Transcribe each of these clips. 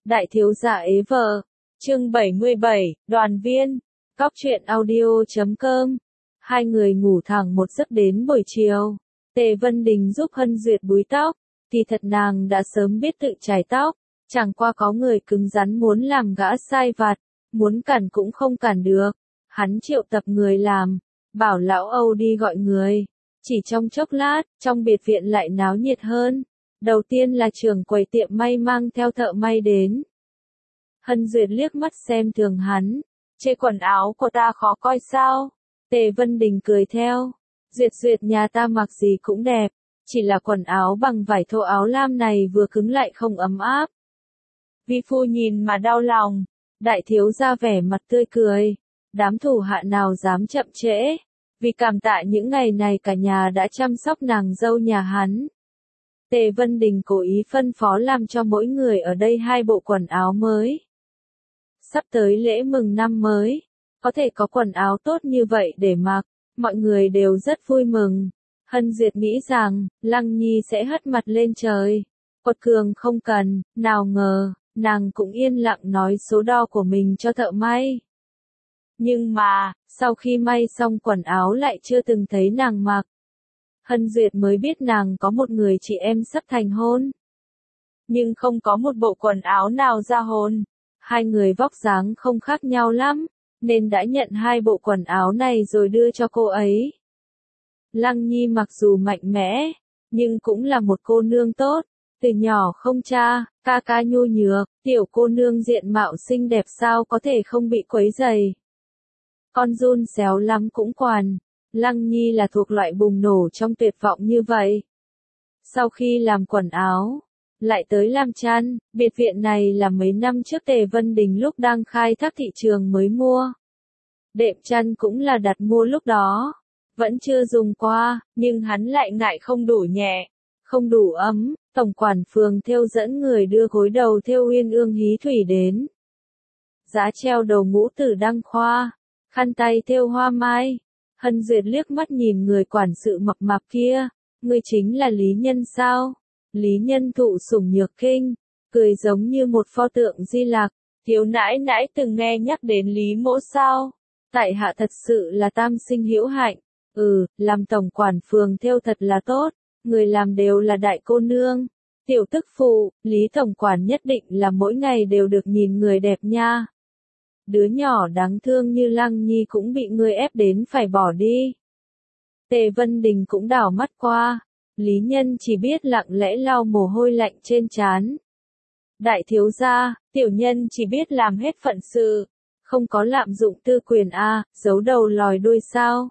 Đại thiếu gia ế vợ. Chương 77, đoàn viên. Cóc truyện audio.com. Hai người ngủ thẳng một giấc đến buổi chiều. Tề Vân Đình giúp Hân Duyệt búi tóc, thì thật nàng đã sớm biết tự chải tóc, chẳng qua có người cứng rắn muốn làm gã sai vặt, muốn cản cũng không cản được. Hắn triệu tập người làm, bảo lão Âu đi gọi người. Chỉ trong chốc lát, trong biệt viện lại náo nhiệt hơn. Đầu tiên là trưởng quầy tiệm may mang theo thợ may đến. Hân Duyệt liếc mắt xem thường hắn, chê quần áo của ta khó coi sao? Tề Vân Đình cười theo, Duyệt nhà ta mặc gì cũng đẹp, chỉ là quần áo bằng vải thô áo lam này vừa cứng lại không ấm áp. Vi phu nhìn mà đau lòng. Đại thiếu gia vẻ mặt tươi cười, đám thủ hạ nào dám chậm trễ, vì cảm tạ những ngày này cả nhà đã chăm sóc nàng dâu nhà hắn. Tề Vân Đình cố ý phân phó làm cho mỗi người ở đây 2 bộ quần áo mới. Sắp tới lễ mừng năm mới, có thể có quần áo tốt như vậy để mặc, mọi người đều rất vui mừng. Hân Duyệt nghĩ rằng, Lăng Nhi sẽ hất mặt lên trời. Quật cường không cần, nào ngờ, nàng cũng yên lặng nói số đo của mình cho thợ may. Nhưng mà, sau khi may xong quần áo lại chưa từng thấy nàng mặc. Hân Duyệt mới biết nàng có một người chị em sắp thành hôn. Nhưng không có một bộ quần áo nào ra hồn. Hai người vóc dáng không khác nhau lắm, nên đã nhận 2 bộ quần áo này rồi đưa cho cô ấy. Lăng Nhi mặc dù mạnh mẽ, nhưng cũng là một cô nương tốt. Từ nhỏ không cha, ca ca nhu nhược, tiểu cô nương diện mạo xinh đẹp sao có thể không bị quấy rầy. Con giun xéo lắm cũng quản. Lăng Nhi là thuộc loại bùng nổ trong tuyệt vọng như vậy. Sau khi làm quần áo, lại tới làm chăn, biệt viện này là mấy năm trước Tề Vân Đình lúc đang khai thác thị trường mới mua. Đệm chăn cũng là đặt mua lúc đó, vẫn chưa dùng qua, nhưng hắn lại ngại không đủ nhẹ, không đủ ấm. Tổng quản phường thêu dẫn người đưa gối đầu thêu uyên ương hí thủy đến. Giá treo đầu ngũ tử đăng khoa, khăn tay thêu hoa mai. Hân Duyệt liếc mắt nhìn người quản sự mập mạp kia, ngươi chính là Lý Nhân sao? Lý Nhân thụ sủng nhược kinh, cười giống như một pho tượng Di Lặc. Thiếu nãi nãi từng nghe nhắc đến Lý Mỗ sao? Tại hạ thật sự là tam sinh hữu hạnh. Làm tổng quản phường thêu thật là tốt, người làm đều là đại cô nương. Tiểu tức phụ, Lý tổng quản nhất định là mỗi ngày đều được nhìn người đẹp nha. Đứa nhỏ đáng thương như Lăng Nhi cũng bị ngươi ép đến phải bỏ đi. Tề Vân Đình cũng đảo mắt qua, Lý Nhân chỉ biết lặng lẽ lau mồ hôi lạnh trên trán. Đại thiếu gia, tiểu nhân chỉ biết làm hết phận sự, không có lạm dụng tư quyền giấu đầu lòi đuôi sao.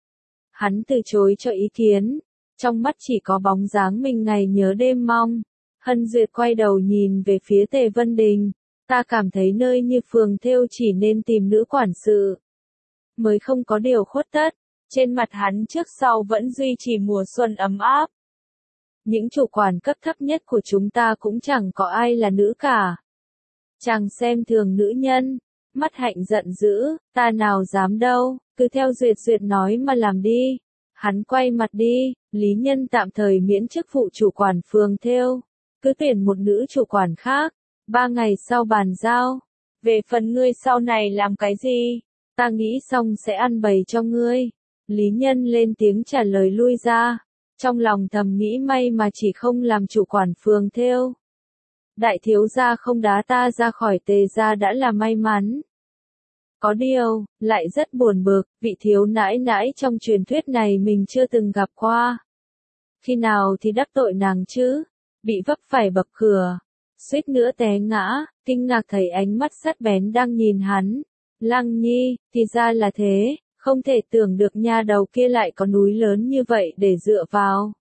Hắn từ chối cho ý kiến, trong mắt chỉ có bóng dáng mình ngày nhớ đêm mong. Hân Duyệt quay đầu nhìn về phía Tề Vân Đình. Ta cảm thấy nơi như phường thêu chỉ nên tìm nữ quản sự, mới không có điều khuất tất. Trên mặt hắn trước sau vẫn duy trì mùa xuân ấm áp. Những chủ quản cấp thấp nhất của chúng ta cũng chẳng có ai là nữ cả. Chàng xem thường nữ nhân, mắt Hạnh giận dữ, ta nào dám đâu, cứ theo Duyệt nói mà làm đi. Hắn quay mặt đi, Lý Nhân tạm thời miễn chức vụ chủ quản phường thêu, cứ tuyển một nữ chủ quản khác. 3 ngày sau bàn giao. Về phần ngươi sau này làm cái gì, ta nghĩ xong sẽ ăn bày cho ngươi. Lý Nhân lên tiếng trả lời lui ra. Trong lòng thầm nghĩ may mà chỉ không làm chủ quản phường thêu. Đại thiếu gia không đá ta ra khỏi Tề gia đã là may mắn. Có điều, lại rất buồn bực, vị thiếu nãi nãi trong truyền thuyết này mình chưa từng gặp qua. Khi nào thì đắc tội nàng chứ? Bị vấp phải bậc cửa, suýt nữa té ngã, kinh ngạc thấy ánh mắt sắc bén đang nhìn hắn. Lăng Nhi, thì ra là thế, không thể tưởng được nha đầu kia lại có núi lớn như vậy để dựa vào.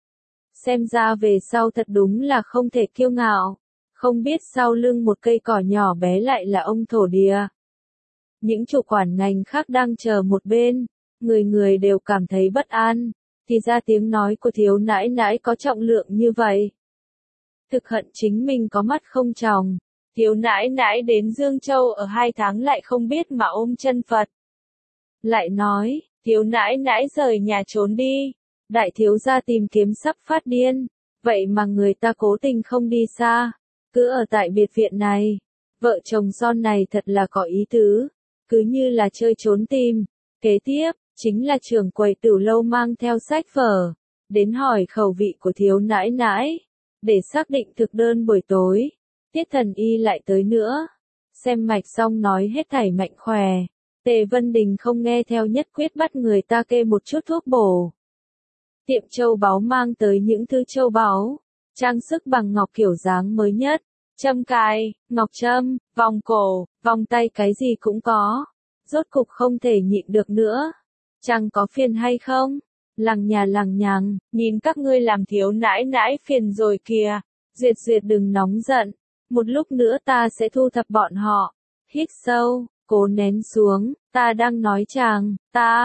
Xem ra về sau thật đúng là không thể kiêu ngạo, không biết sau lưng một cây cỏ nhỏ bé lại là ông thổ địa. Những chủ quản ngành khác đang chờ một bên, người đều cảm thấy bất an, thì ra tiếng nói của thiếu nãi nãi có trọng lượng như vậy. Thực hận chính mình có mắt không tròng. Thiếu nãi nãi đến Dương Châu ở 2 tháng lại không biết mà ôm chân Phật. Lại nói, thiếu nãi nãi rời nhà trốn đi. Đại thiếu gia tìm kiếm sắp phát điên. Vậy mà người ta cố tình không đi xa. cứ ở tại biệt viện này. Vợ chồng son này thật là có ý tứ, cứ như là chơi trốn tìm. Kế tiếp, chính là trưởng quầy Tửu lâu mang theo sách vở, đến hỏi khẩu vị của thiếu nãi nãi, để xác định thực đơn buổi tối. Tiết Thần Y lại tới nữa, xem mạch xong nói hết thảy mạnh khỏe. Tề Vân Đình không nghe theo, nhất quyết bắt người ta kê một chút thuốc bổ. Tiệm châu báu mang tới những thứ châu báu, trang sức bằng ngọc kiểu dáng mới nhất, châm cài, ngọc trâm, vòng cổ, vòng tay cái gì cũng có. Rốt cục không thể nhịn được nữa. Chẳng có phiền hay không? Lằng nhà lằng nhằng, nhìn các ngươi làm thiếu nãi nãi phiền rồi kìa. Duyệt Duyệt đừng nóng giận, một lúc nữa ta sẽ thu thập bọn họ. Hít sâu, cố nén xuống, ta đang nói chàng,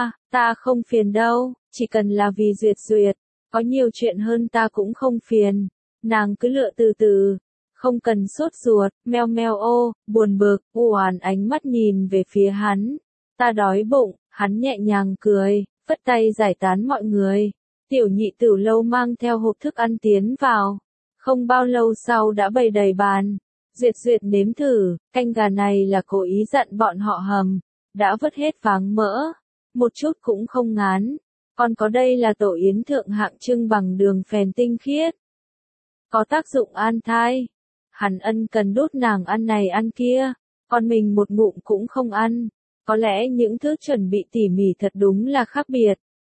ta không phiền đâu, chỉ cần là vì Duyệt Duyệt, có nhiều chuyện hơn ta cũng không phiền. Nàng cứ lựa từ từ, không cần sốt ruột. Meo meo ô, buồn bực, u oán ánh mắt nhìn về phía hắn. Ta đói bụng. Hắn nhẹ nhàng cười, phất tay giải tán mọi người. Tiểu nhị Tửu lâu mang theo hộp thức ăn tiến vào. Không bao lâu sau đã bày đầy bàn. Duyệt Duyệt nếm thử, canh gà này là cố ý dặn bọn họ hầm, đã vớt hết váng mỡ, một chút cũng không ngán. Còn có đây là tổ yến thượng hạng trưng bằng đường phèn tinh khiết, có tác dụng an thai. Hắn ân cần đút nàng ăn này ăn kia, còn mình một ngụm cũng không ăn. Có lẽ những thứ chuẩn bị tỉ mỉ thật đúng là khác biệt.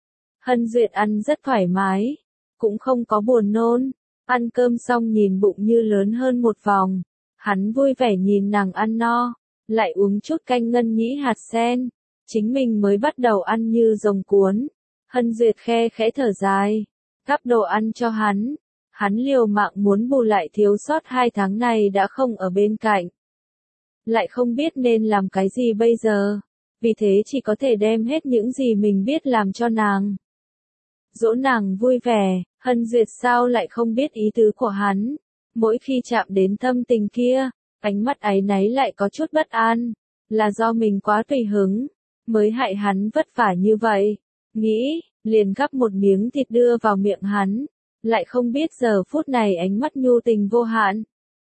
Hân Duyệt ăn rất thoải mái, cũng không có buồn nôn. Ăn cơm xong nhìn bụng như lớn hơn một vòng. Hắn vui vẻ nhìn nàng ăn no, lại uống chút canh ngân nhĩ hạt sen. Chính mình mới bắt đầu ăn như rồng cuốn. Hân Duyệt khe khẽ thở dài, gắp đồ ăn cho hắn. Hắn liều mạng muốn bù lại thiếu sót 2 tháng này đã không ở bên cạnh. Lại không biết nên làm cái gì bây giờ, vì thế chỉ có thể đem hết những gì mình biết làm cho nàng. Dỗ nàng vui vẻ. Hân Duyệt sao lại không biết ý tứ của hắn, mỗi khi chạm đến thâm tình kia, ánh mắt áy náy lại có chút bất an, là do mình quá tùy hứng, mới hại hắn vất vả như vậy. Nghĩ, liền gắp một miếng thịt đưa vào miệng hắn, lại không biết giờ phút này ánh mắt nhu tình vô hạn.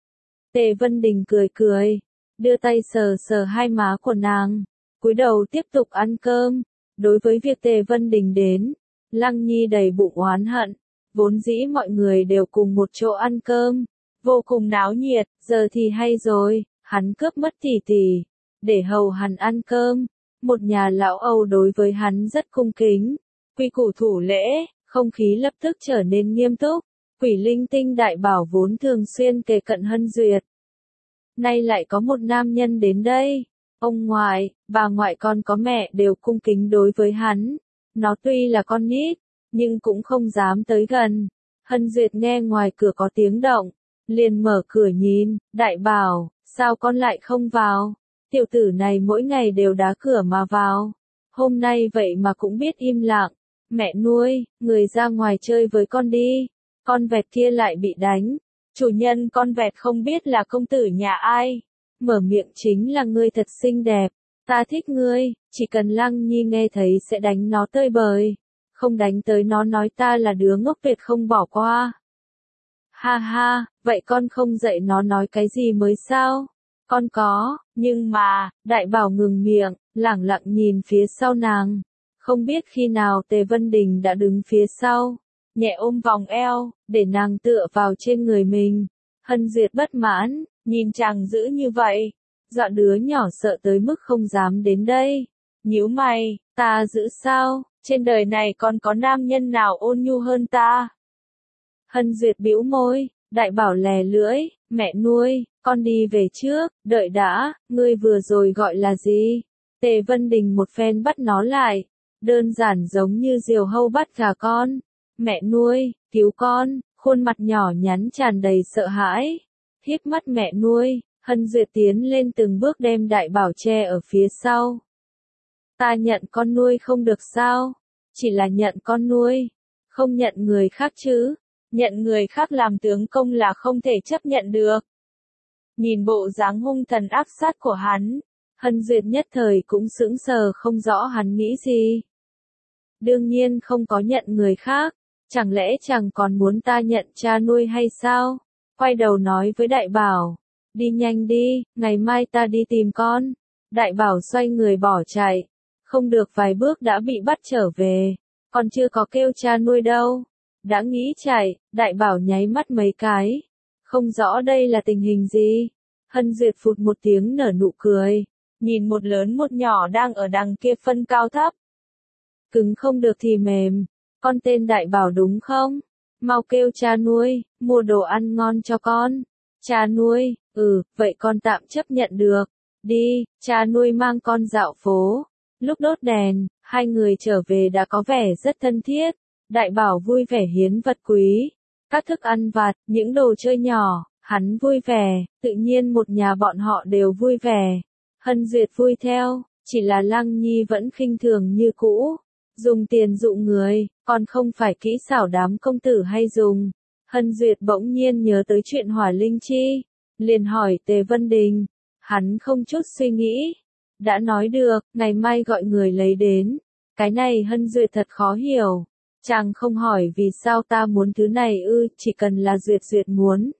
Tề Vân Đình cười cười, đưa tay sờ sờ hai má của nàng, cúi đầu tiếp tục ăn cơm. Đối với việc Tề Vân Đình đến, Lăng Nhi đầy bụng oán hận, vốn dĩ mọi người đều cùng một chỗ ăn cơm, vô cùng náo nhiệt, giờ thì hay rồi, hắn cướp mất tỷ tỷ, để hầu hắn ăn cơm. Một nhà lão Âu đối với hắn rất cung kính, quy củ thủ lễ, không khí lập tức trở nên nghiêm túc. Quỷ linh tinh đại bảo vốn thường xuyên kề cận Hân Duyệt, nay lại có một nam nhân đến đây. Ông ngoại, bà ngoại còn có mẹ đều cung kính đối với hắn. Nó tuy là con nít, nhưng cũng không dám tới gần. Hân Duyệt nghe ngoài cửa có tiếng động, liền mở cửa nhìn. Đại bảo, sao con lại không vào? Tiểu tử này mỗi ngày đều đá cửa mà vào, hôm nay vậy mà cũng biết im lặng. Mẹ nuôi, người ra ngoài chơi với con đi. Con vẹt kia lại bị đánh. Chủ nhân con vẹt không biết là công tử nhà ai. Mở miệng chính là ngươi thật xinh đẹp. Ta thích ngươi, chỉ cần Lăng Nhi nghe thấy sẽ đánh nó tơi bời. Không đánh tới nó nói ta là đứa ngốc tuyệt không bỏ qua. Ha ha, vậy con không dạy nó nói cái gì mới sao? Con có, nhưng mà, đại bảo ngừng miệng, lẳng lặng nhìn phía sau nàng. Không biết khi nào Tề Vân Đình đã đứng phía sau, nhẹ ôm vòng eo, để nàng tựa vào trên người mình. Hân Duyệt bất mãn, nhìn chàng giữ như vậy, dọa đứa nhỏ sợ tới mức không dám đến đây. Nhíu mày, ta giữ sao, trên đời này còn có nam nhân nào ôn nhu hơn ta? Hân Duyệt bĩu môi, đại bảo lè lưỡi, mẹ nuôi, con đi về trước, đợi đã, ngươi vừa rồi gọi là gì? Tề Vân Đình một phen bắt nó lại, đơn giản giống như diều hâu bắt gà con. Mẹ nuôi, cứu con, khuôn mặt nhỏ nhắn tràn đầy sợ hãi. Híp mắt mẹ nuôi, Hân Duyệt tiến lên từng bước đem đại bảo che ở phía sau. Ta nhận con nuôi không được sao? Chỉ là nhận con nuôi, không nhận người khác chứ. Nhận người khác làm tướng công là không thể chấp nhận được. Nhìn bộ dáng hung thần ác sát của hắn, Hân Duyệt nhất thời cũng sững sờ không rõ hắn nghĩ gì. Đương nhiên không có nhận người khác, chẳng lẽ chàng còn muốn ta nhận cha nuôi hay sao? quay đầu nói với đại bảo, đi nhanh đi, ngày mai ta đi tìm con. Đại bảo xoay người bỏ chạy, không được vài bước đã bị bắt trở về, còn chưa có kêu cha nuôi đâu. Đã nghĩ chạy, đại bảo nháy mắt mấy cái, không rõ đây là tình hình gì. Hân Duyệt phụt một tiếng nở nụ cười, nhìn một lớn một nhỏ đang ở đằng kia phân cao thấp. Cứng không được thì mềm, con tên đại bảo đúng không? Mau kêu cha nuôi, mua đồ ăn ngon cho con. Cha nuôi, vậy con tạm chấp nhận được. Đi, cha nuôi mang con dạo phố. Lúc đốt đèn, hai người trở về đã có vẻ rất thân thiết. Đại bảo vui vẻ hiến vật quý, các thức ăn vặt, những đồ chơi nhỏ, hắn vui vẻ, tự nhiên một nhà bọn họ đều vui vẻ. Hân Duyệt vui theo, chỉ là Lăng Nhi vẫn khinh thường như cũ. Dùng tiền dụ người, còn không phải kỹ xảo đám công tử hay dùng. Hân Duyệt bỗng nhiên nhớ tới chuyện Hỏa Linh Chi, liền hỏi Tề Vân Đình. Hắn không chút suy nghĩ, đã nói được, ngày mai gọi người lấy đến. Cái này Hân Duyệt thật khó hiểu. Chàng không hỏi vì sao ta muốn thứ này chỉ cần là Duyệt Duyệt muốn.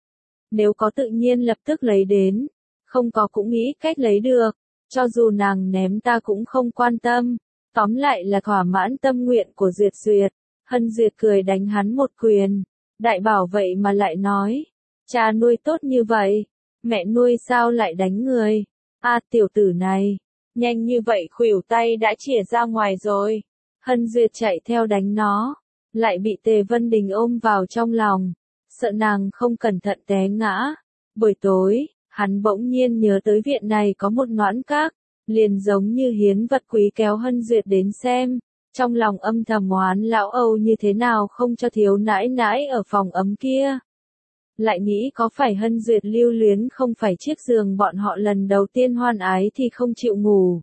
Nếu có tự nhiên lập tức lấy đến, không có cũng nghĩ cách lấy được, cho dù nàng ném ta cũng không quan tâm. Tóm lại là thỏa mãn tâm nguyện của Duyệt Duyệt. Hân Duyệt cười đánh hắn một quyền. Đại bảo vậy mà lại nói, cha nuôi tốt như vậy, mẹ nuôi sao lại đánh người? Tiểu tử này, nhanh như vậy khuỷu tay đã chìa ra ngoài rồi. Hân Duyệt chạy theo đánh nó, lại bị Tề Vân Đình ôm vào trong lòng, sợ nàng không cẩn thận té ngã. Buổi tối, hắn bỗng nhiên nhớ tới viện này có một noãn các, liền giống như hiến vật quý kéo Hân Duyệt đến xem, trong lòng âm thầm oán lão Âu như thế nào không cho thiếu nãi nãi ở phòng ấm kia. Lại nghĩ có phải Hân Duyệt lưu luyến không phải chiếc giường bọn họ lần đầu tiên hoan ái thì không chịu ngủ.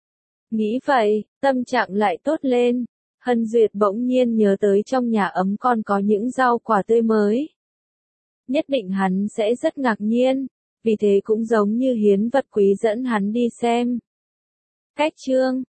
Nghĩ vậy, tâm trạng lại tốt lên. Hân Duyệt bỗng nhiên nhớ tới trong nhà ấm còn có những rau quả tươi mới. Nhất định hắn sẽ rất ngạc nhiên, vì thế cũng giống như hiến vật quý dẫn hắn đi xem. Cách chương